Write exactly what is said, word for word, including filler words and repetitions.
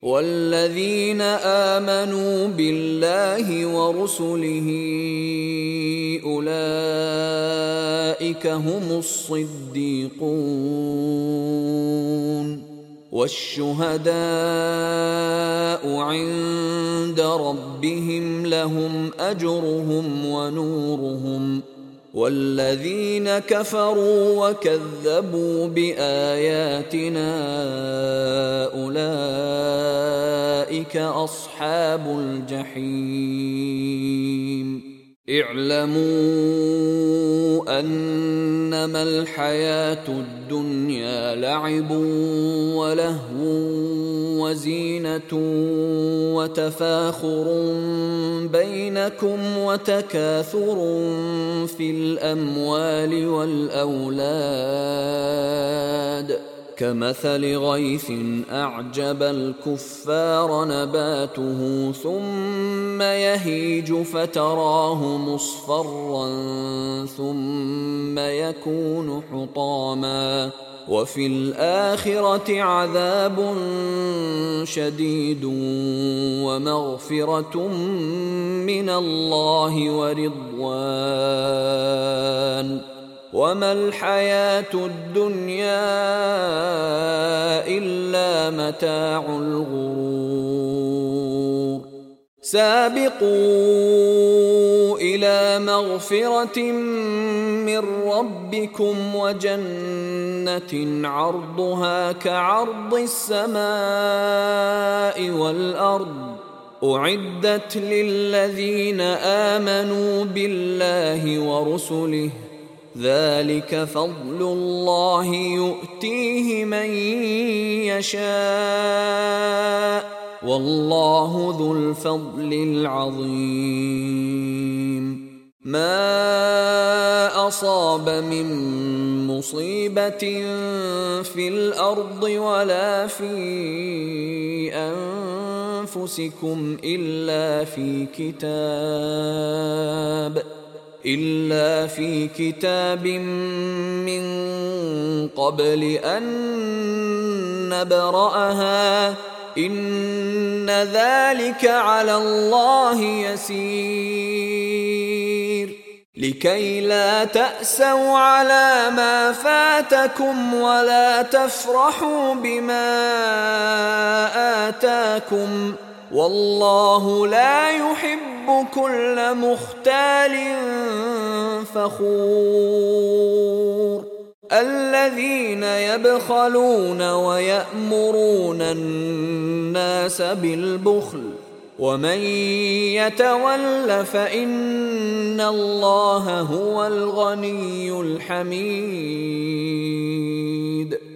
والذين آمنوا بالله ورسله أولئك هم الصديقون والشهداء عند ربهم لهم أجرهم ونورهم والذين كفروا وكذبوا بآياتنا أولئك أصحاب الجحيم اعلموا أنما الحياة الدنيا لعب ولهو وزينة وتفاخر بينكم وتكاثر في الأموال والأولاد كمثل غيث أعجب الكفار نباته ثم يهيج فتراه مصفرا ثم يكون حطاما وفي الآخرة عذاب شديد ومغفرة من الله ورضوان وما الحياة الدنيا إلا متاع الغرور سابقوا إلى مغفرة من ربكم وجنة عرضها كعرض السماء والأرض أعدت للذين آمنوا بالله ورسله ذلك فضل الله يؤتيه من يشاء والله ذو الفضل العظيم ما أصاب من مصيبة في الأرض ولا في أنفسكم إلا في كتاب إلا في كتاب من قبل أن نبرأها إن ذلك على الله يسير لكي لا تأسوا على ما فاتكم ولا تفرحوا بما آتاكم والله لا يحب كل مختال فخور الذين يبخلون ويأمرون الناس بالبخل ومن يتول فإن الله هو الغني الحميد